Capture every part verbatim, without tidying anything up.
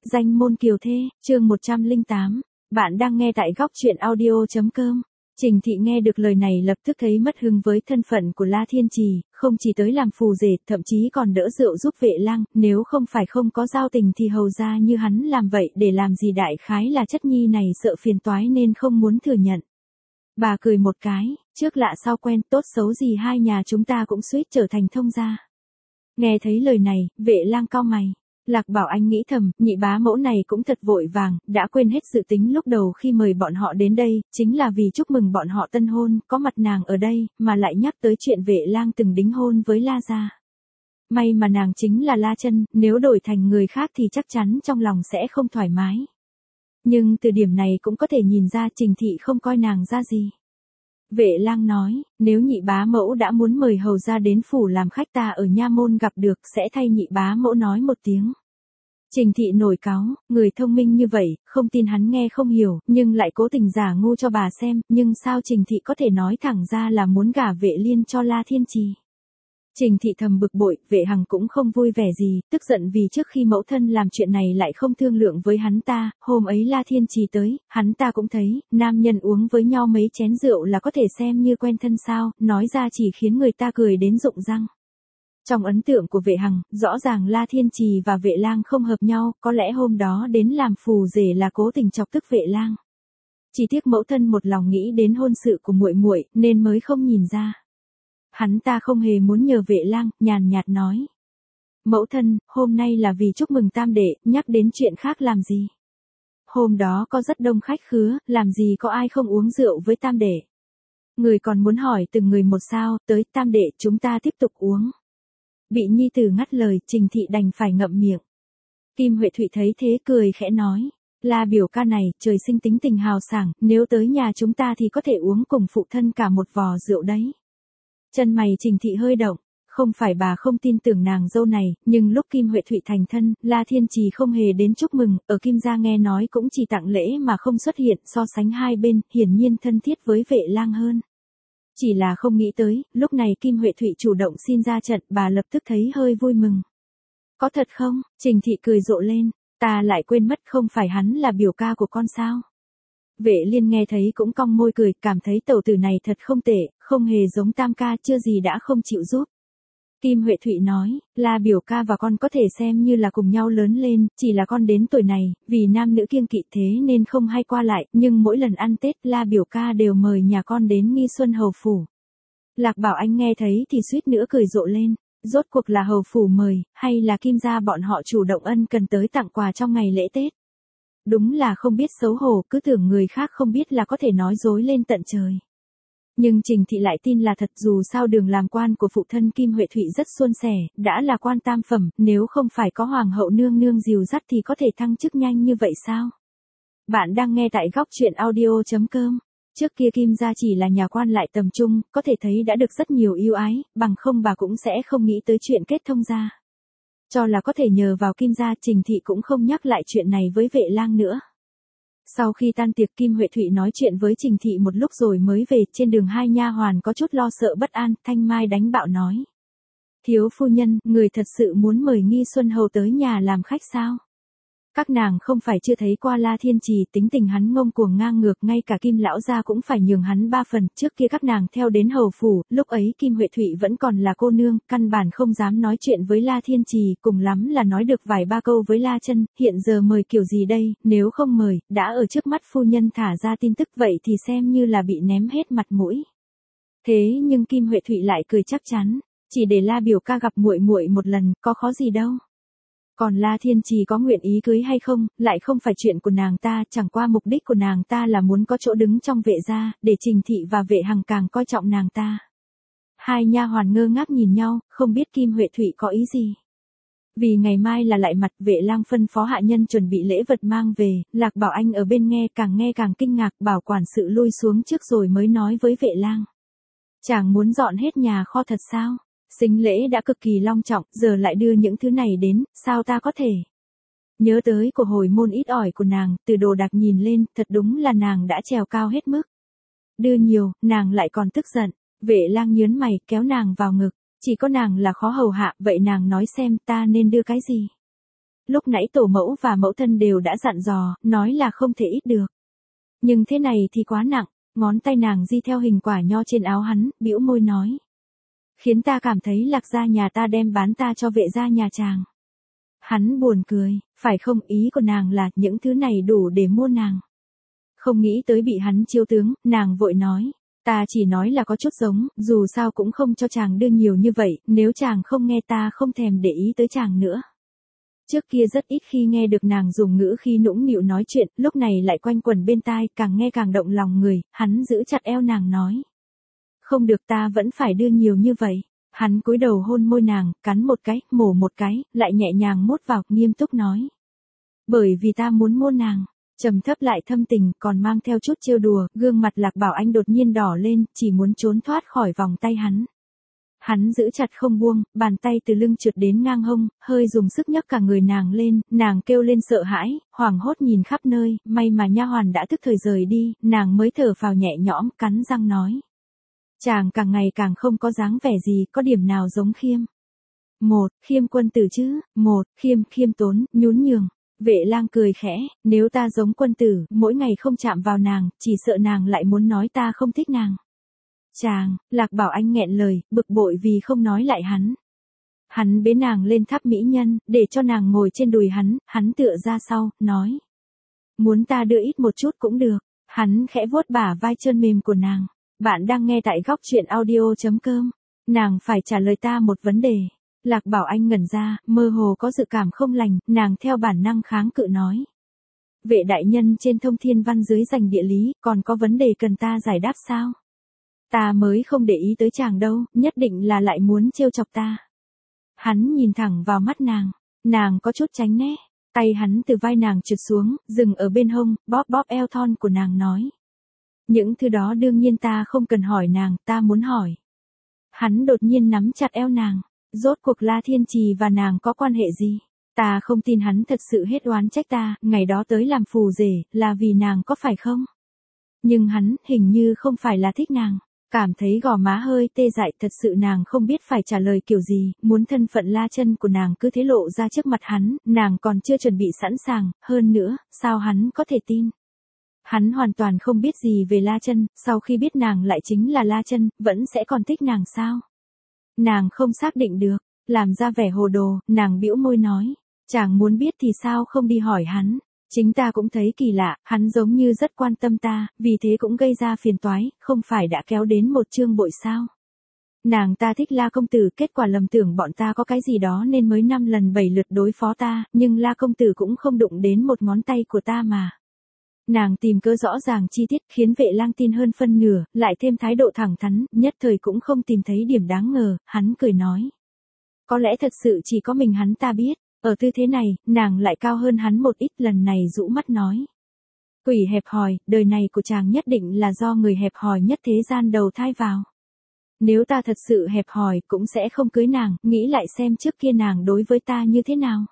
Danh môn kiều thê, chương một trăm lẻ tám. Bạn đang nghe tại góc truyện audio chấm com. Trình Thị nghe được lời này lập tức thấy mất hứng với thân phận của La Thiên Trì, không chỉ tới làm phù rể, thậm chí còn đỡ rượu giúp Vệ Lang, nếu không phải không có giao tình thì hầu ra như hắn làm vậy để làm gì, đại khái là chất nhi này sợ phiền toái nên không muốn thừa nhận. Bà cười một cái, trước lạ sau quen, tốt xấu gì hai nhà chúng ta cũng suýt trở thành thông gia. Nghe thấy lời này, Vệ Lang cau mày. Lạc Bảo Anh nghĩ thầm, nhị bá mẫu này cũng thật vội vàng, đã quên hết dự tính lúc đầu khi mời bọn họ đến đây, chính là vì chúc mừng bọn họ tân hôn, có mặt nàng ở đây, mà lại nhắc tới chuyện Vệ Lang từng đính hôn với La gia. May mà nàng chính là La Chân, nếu đổi thành người khác thì chắc chắn trong lòng sẽ không thoải mái. Nhưng từ điểm này cũng có thể nhìn ra Trình Thị không coi nàng ra gì. Vệ Lang nói, nếu nhị bá mẫu đã muốn mời hầu ra đến phủ làm khách, ta ở nha môn gặp được sẽ thay nhị bá mẫu nói một tiếng. Trình Thị nổi cáu, người thông minh như vậy, không tin hắn nghe không hiểu, nhưng lại cố tình giả ngu cho bà xem, nhưng sao Trình Thị có thể nói thẳng ra là muốn gả Vệ Liên cho La Thiên Trì. Trình Thị thầm bực bội, Vệ Hằng cũng không vui vẻ gì, tức giận vì trước khi mẫu thân làm chuyện này lại không thương lượng với hắn ta, hôm ấy La Thiên Trì tới, hắn ta cũng thấy, nam nhân uống với nhau mấy chén rượu là có thể xem như quen thân sao, nói ra chỉ khiến người ta cười đến rụng răng. Trong ấn tượng của Vệ Hằng, rõ ràng La Thiên Trì và Vệ Lang không hợp nhau, có lẽ hôm đó đến làm phù rể là cố tình chọc tức Vệ Lang. Chỉ tiếc mẫu thân một lòng nghĩ đến hôn sự của muội muội nên mới không nhìn ra. Hắn ta không hề muốn nhờ Vệ Lang, nhàn nhạt nói. Mẫu thân, hôm nay là vì chúc mừng tam đệ, nhắc đến chuyện khác làm gì. Hôm đó có rất đông khách khứa, làm gì có ai không uống rượu với tam đệ. Người còn muốn hỏi từng người một sao, tới tam đệ chúng ta tiếp tục uống. Bị nhi tử ngắt lời, Trình Thị đành phải ngậm miệng. Kim Huệ Thụy thấy thế cười khẽ nói. La biểu ca này, trời sinh tính tình hào sảng, nếu tới nhà chúng ta thì có thể uống cùng phụ thân cả một vò rượu đấy. Chân mày Trình Thị hơi động, không phải bà không tin tưởng nàng dâu này, nhưng lúc Kim Huệ Thụy thành thân, La Thiên Trì không hề đến chúc mừng, ở Kim gia nghe nói cũng chỉ tặng lễ mà không xuất hiện, so sánh hai bên, hiển nhiên thân thiết với Vệ Lang hơn. Chỉ là không nghĩ tới, lúc này Kim Huệ Thụy chủ động xin ra trận, bà lập tức thấy hơi vui mừng. Có thật không? Trình Thị cười rộ lên, ta lại quên mất không phải hắn là biểu ca của con sao? Vệ Liên nghe thấy cũng cong môi cười, cảm thấy tẩu tử này thật không tệ, không hề giống tam ca, chưa gì đã không chịu giúp. Kim Huệ Thụy nói, là biểu ca và con có thể xem như là cùng nhau lớn lên, chỉ là con đến tuổi này, vì nam nữ kiêng kỵ thế nên không hay qua lại, nhưng mỗi lần ăn Tết La biểu ca đều mời nhà con đến Nghi Xuân hầu phủ. Lạc Bảo Anh nghe thấy thì suýt nữa cười rộ lên, rốt cuộc là hầu phủ mời, hay là Kim gia bọn họ chủ động ân cần tới tặng quà trong ngày lễ Tết. Đúng là không biết xấu hổ, cứ tưởng người khác không biết là có thể nói dối lên tận trời. Nhưng Trình Thị lại tin là thật, dù sao đường làm quan của phụ thân Kim Huệ Thụy rất suôn sẻ, đã là quan tam phẩm, nếu không phải có hoàng hậu nương nương dìu dắt thì có thể thăng chức nhanh như vậy sao? Bạn đang nghe tại góc truyện audio chấm com. Trước kia Kim gia chỉ là nhà quan lại tầm trung, có thể thấy đã được rất nhiều ưu ái, bằng không bà cũng sẽ không nghĩ tới chuyện kết thông gia. Cho là có thể nhờ vào Kim gia, Trình Thị cũng không nhắc lại chuyện này với Vệ Lang nữa. Sau khi tan tiệc, Kim Huệ Thụy nói chuyện với Trình Thị một lúc rồi mới về, trên đường hai nha hoàn có chút lo sợ bất an, Thanh Mai đánh bạo nói. Thiếu phu nhân, người thật sự muốn mời Nghi Xuân hầu tới nhà làm khách sao? Các nàng không phải chưa thấy qua La Thiên Trì, tính tình hắn ngông cuồng ngang ngược, ngay cả Kim lão gia cũng phải nhường hắn ba phần, trước kia các nàng theo đến hầu phủ, lúc ấy Kim Huệ Thụy vẫn còn là cô nương, căn bản không dám nói chuyện với La Thiên Trì, cùng lắm là nói được vài ba câu với La Chân, hiện giờ mời kiểu gì đây, nếu không mời, đã ở trước mắt phu nhân thả ra tin tức vậy thì xem như là bị ném hết mặt mũi. Thế nhưng Kim Huệ Thụy lại cười chắc chắn, chỉ để La biểu ca gặp muội muội một lần, có khó gì đâu. Còn La Thiên Trì có nguyện ý cưới hay không, lại không phải chuyện của nàng ta, chẳng qua mục đích của nàng ta là muốn có chỗ đứng trong Vệ gia, để Trình Thị và Vệ Hằng càng coi trọng nàng ta. Hai nha hoàn ngơ ngác nhìn nhau, không biết Kim Huệ Thụy có ý gì. Vì ngày mai là lại mặt, Vệ Lang phân phó hạ nhân chuẩn bị lễ vật mang về, Lạc Bảo Anh ở bên nghe càng nghe càng kinh ngạc, bảo quản sự lui xuống trước rồi mới nói với Vệ Lang. Chàng muốn dọn hết nhà kho thật sao? Sính lễ đã cực kỳ long trọng, giờ lại đưa những thứ này đến, sao ta có thể? Nhớ tới của hồi môn ít ỏi của nàng, từ đồ đạc nhìn lên, thật đúng là nàng đã trèo cao hết mức. Đưa nhiều, nàng lại còn tức giận, Vệ Lang nhớn mày, kéo nàng vào ngực, chỉ có nàng là khó hầu hạ, vậy nàng nói xem ta nên đưa cái gì? Lúc nãy tổ mẫu và mẫu thân đều đã dặn dò, nói là không thể ít được. Nhưng thế này thì quá nặng, ngón tay nàng di theo hình quả nho trên áo hắn, bĩu môi nói. Khiến ta cảm thấy Lạc gia nhà ta đem bán ta cho vệ gia nhà chàng. Hắn buồn cười, phải không, ý của nàng là những thứ này đủ để mua nàng. Không nghĩ tới bị hắn chiêu tướng, nàng vội nói. Ta chỉ nói là có chút giống, dù sao cũng không cho chàng đưa nhiều như vậy, nếu chàng không nghe ta không thèm để ý tới chàng nữa. Trước kia rất ít khi nghe được nàng dùng ngữ khi nũng nịu nói chuyện, lúc này lại quanh quẩn bên tai, càng nghe càng động lòng người, hắn giữ chặt eo nàng nói. Không được, ta vẫn phải đưa nhiều như vậy. Hắn cúi đầu hôn môi nàng, cắn một cái, mổ một cái, lại nhẹ nhàng mốt vào, nghiêm túc nói. Bởi vì ta muốn mua nàng. Trầm thấp lại thâm tình, còn mang theo chút trêu đùa, gương mặt Lạc Bảo Anh đột nhiên đỏ lên, chỉ muốn trốn thoát khỏi vòng tay hắn. Hắn giữ chặt không buông, bàn tay từ lưng trượt đến ngang hông, hơi dùng sức nhấc cả người nàng lên, nàng kêu lên sợ hãi, hoảng hốt nhìn khắp nơi, may mà nha hoàn đã thức thời rời đi, nàng mới thở phào nhẹ nhõm, cắn răng nói. Chàng càng ngày càng không có dáng vẻ gì, có điểm nào giống Khiêm. Một, Khiêm quân tử chứ, một, Khiêm, khiêm tốn, nhún nhường. Vệ lang cười khẽ, nếu ta giống quân tử, mỗi ngày không chạm vào nàng, chỉ sợ nàng lại muốn nói ta không thích nàng. Chàng, Lạc Bảo Anh nghẹn lời, bực bội vì không nói lại hắn. Hắn bế nàng lên tháp mỹ nhân, để cho nàng ngồi trên đùi hắn, hắn tựa ra sau, nói. Muốn ta đưa ít một chút cũng được, hắn khẽ vuốt bả vai trơn mềm của nàng. Bạn đang nghe tại góc truyện audio chấm com. Nàng phải trả lời ta một vấn đề. Lạc Bảo Anh ngẩn ra, mơ hồ có dự cảm không lành, nàng theo bản năng kháng cự nói. Vệ đại nhân trên thông thiên văn dưới dành địa lý, còn có vấn đề cần ta giải đáp sao? Ta mới không để ý tới chàng đâu, nhất định là lại muốn trêu chọc ta. Hắn nhìn thẳng vào mắt nàng, nàng có chút tránh né, tay hắn từ vai nàng trượt xuống, dừng ở bên hông, bóp bóp eo thon của nàng nói. Những thứ đó đương nhiên ta không cần hỏi nàng, ta muốn hỏi. Hắn đột nhiên nắm chặt eo nàng. Rốt cuộc La Thiên Trì và nàng có quan hệ gì? Ta không tin hắn thật sự hết oán trách ta, ngày đó tới làm phù rể, là vì nàng có phải không? Nhưng hắn, hình như không phải là thích nàng. Cảm thấy gò má hơi tê dại, thật sự nàng không biết phải trả lời kiểu gì, muốn thân phận La Chân của nàng cứ thế lộ ra trước mặt hắn, nàng còn chưa chuẩn bị sẵn sàng, hơn nữa, sao hắn có thể tin? Hắn hoàn toàn không biết gì về La Chân, sau khi biết nàng lại chính là La Chân, vẫn sẽ còn thích nàng sao? Nàng không xác định được, làm ra vẻ hồ đồ, nàng bĩu môi nói, chàng muốn biết thì sao không đi hỏi hắn, chính ta cũng thấy kỳ lạ, hắn giống như rất quan tâm ta, vì thế cũng gây ra phiền toái, không phải đã kéo đến một chương bội sao. Nàng ta thích La công tử, kết quả lầm tưởng bọn ta có cái gì đó nên mới năm lần bảy lượt đối phó ta, nhưng La công tử cũng không đụng đến một ngón tay của ta mà. Nàng tìm cớ rõ ràng chi tiết khiến vệ lang tin hơn phân nửa, lại thêm thái độ thẳng thắn, nhất thời cũng không tìm thấy điểm đáng ngờ, hắn cười nói. Có lẽ thật sự chỉ có mình hắn ta biết, ở tư thế này, nàng lại cao hơn hắn một ít, lần này rũ mắt nói. Quỷ hẹp hòi, đời này của chàng nhất định là do người hẹp hòi nhất thế gian đầu thai vào. Nếu ta thật sự hẹp hòi cũng sẽ không cưới nàng, nghĩ lại xem trước kia nàng đối với ta như thế nào.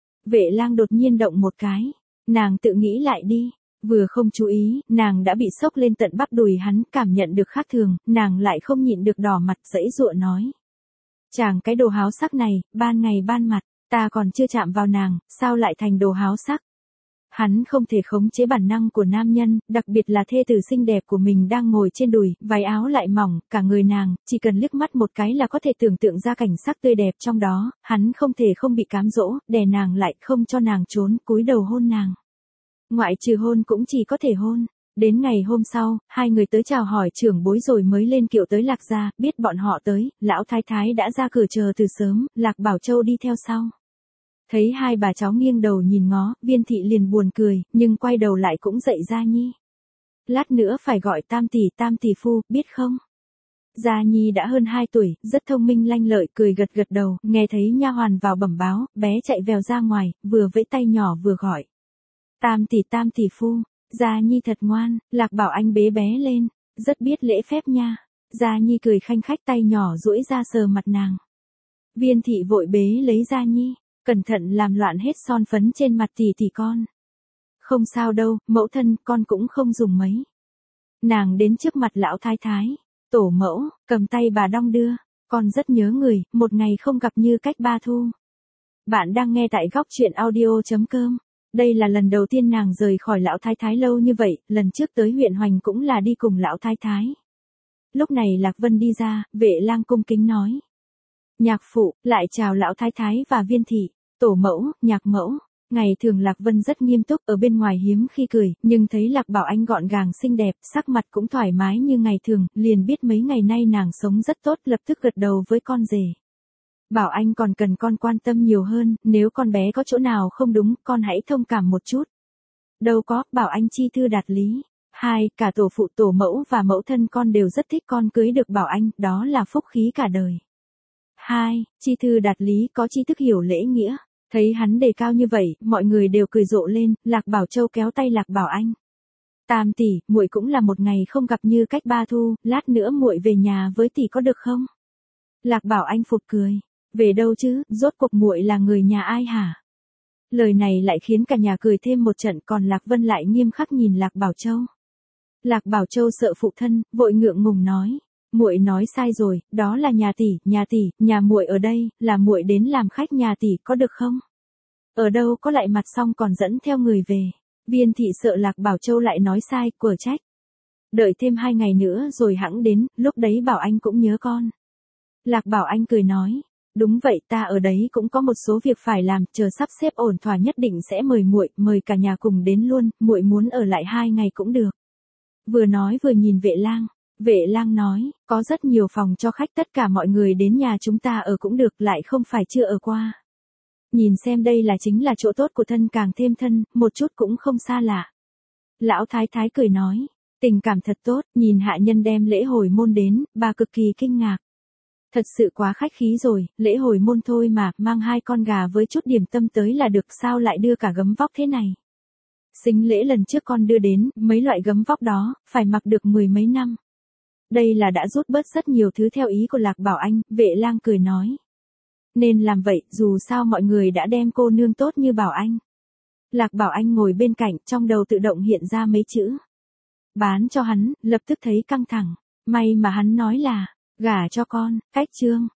Vệ lang đột nhiên động một cái, nàng tự nghĩ lại đi. Vừa không chú ý, nàng đã bị sốc lên tận bắp đùi hắn, cảm nhận được khác thường, nàng lại không nhịn được đỏ mặt giãy giụa nói. Chàng cái đồ háo sắc này, ban ngày ban mặt, ta còn chưa chạm vào nàng, sao lại thành đồ háo sắc? Hắn không thể khống chế bản năng của nam nhân, đặc biệt là thê tử xinh đẹp của mình đang ngồi trên đùi, váy áo lại mỏng, cả người nàng, chỉ cần liếc mắt một cái là có thể tưởng tượng ra cảnh sắc tươi đẹp trong đó, hắn không thể không bị cám dỗ, đè nàng lại, không cho nàng trốn, cúi đầu hôn nàng. Ngoại trừ hôn cũng chỉ có thể hôn. Đến ngày hôm sau, hai người tới chào hỏi trưởng bối rồi mới lên kiệu tới Lạc gia, biết bọn họ tới, lão thái thái đã ra cửa chờ từ sớm, Lạc Bảo Châu đi theo sau. Thấy hai bà cháu nghiêng đầu nhìn ngó, Viên thị liền buồn cười, nhưng quay đầu lại cũng dậy Gia Nhi. Lát nữa phải gọi tam tỷ tam tỷ phu, biết không? Gia Nhi đã hơn hai tuổi, rất thông minh lanh lợi, cười gật gật đầu, nghe thấy nha hoàn vào bẩm báo, bé chạy vèo ra ngoài, vừa vẫy tay nhỏ vừa gọi. Tam tỷ tam tỷ phu, Gia Nhi thật ngoan, Lạc Bảo Anh bế bé lên, rất biết lễ phép nha. Gia Nhi cười khanh khách, tay nhỏ duỗi ra sờ mặt nàng. Viên thị vội bế lấy Gia Nhi, cẩn thận làm loạn hết son phấn trên mặt tỷ tỷ con. Không sao đâu, mẫu thân, con cũng không dùng mấy. Nàng đến trước mặt lão thái thái, tổ mẫu, cầm tay bà đong đưa, con rất nhớ người, một ngày không gặp như cách ba thu. Bạn đang nghe tại góc chuyện audio chấm com. Đây là lần đầu tiên nàng rời khỏi lão thái thái lâu như vậy, lần trước tới huyện Hoành cũng là đi cùng lão thái thái. Lúc này Lạc Vân đi ra, Vệ Lang cung kính nói. Nhạc phụ, lại chào lão thái thái và Viên thị, tổ mẫu, nhạc mẫu. Ngày thường Lạc Vân rất nghiêm túc, ở bên ngoài hiếm khi cười, nhưng thấy Lạc Bảo Anh gọn gàng xinh đẹp, sắc mặt cũng thoải mái như ngày thường, liền biết mấy ngày nay nàng sống rất tốt, lập tức gật đầu với con rể. Bảo Anh còn cần con quan tâm nhiều hơn, nếu con bé có chỗ nào không đúng, con hãy thông cảm một chút. Đâu có, Bảo Anh chi thư đạt lý. Hai, cả tổ phụ tổ mẫu và mẫu thân con đều rất thích con cưới được Bảo Anh, đó là phúc khí cả đời. Hai, chi thư đạt lý có tri thức hiểu lễ nghĩa. Thấy hắn đề cao như vậy, mọi người đều cười rộ lên, Lạc Bảo Châu kéo tay Lạc Bảo Anh. Tam tỷ, muội cũng là một ngày không gặp như cách ba thu, lát nữa muội về nhà với tỷ có được không? Lạc Bảo Anh phụt cười. Về đâu chứ, rốt cuộc muội là người nhà ai hả? Lời này lại khiến cả nhà cười thêm một trận, còn Lạc Vân lại nghiêm khắc nhìn Lạc Bảo Châu. Lạc Bảo Châu sợ phụ thân, vội ngượng ngùng nói, muội nói sai rồi, đó là nhà tỷ, nhà tỷ, nhà muội ở đây, là muội đến làm khách nhà tỷ có được không? Ở đâu có lại mặt xong còn dẫn theo người về. Viên thị sợ Lạc Bảo Châu lại nói sai, quở trách. Đợi thêm hai ngày nữa rồi hẵng đến, lúc đấy Bảo Anh cũng nhớ con. Lạc Bảo Anh cười nói. Đúng vậy, ta ở đấy cũng có một số việc phải làm, chờ sắp xếp ổn thỏa nhất định sẽ mời muội, mời cả nhà cùng đến luôn, muội muốn ở lại hai ngày cũng được. Vừa nói vừa nhìn Vệ Lang, Vệ Lang nói, có rất nhiều phòng cho khách, tất cả mọi người đến nhà chúng ta ở cũng được, lại không phải chưa ở qua. Nhìn xem đây là chính là chỗ tốt của thân càng thêm thân, một chút cũng không xa lạ. Lão thái thái cười nói, tình cảm thật tốt, nhìn hạ nhân đem lễ hồi môn đến, bà cực kỳ kinh ngạc. Thật sự quá khách khí rồi, lễ hồi môn thôi mà, mang hai con gà với chút điểm tâm tới là được, sao lại đưa cả gấm vóc thế này. Sính lễ lần trước con đưa đến, mấy loại gấm vóc đó, phải mặc được mười mấy năm. Đây là đã rút bớt rất nhiều thứ theo ý của Lạc Bảo Anh, Vệ Lang cười nói. Nên làm vậy, dù sao mọi người đã đem cô nương tốt như Bảo Anh. Lạc Bảo Anh ngồi bên cạnh, trong đầu tự động hiện ra mấy chữ. Bán cho hắn, lập tức thấy căng thẳng, may mà hắn nói là. Gả cho con, cách chương.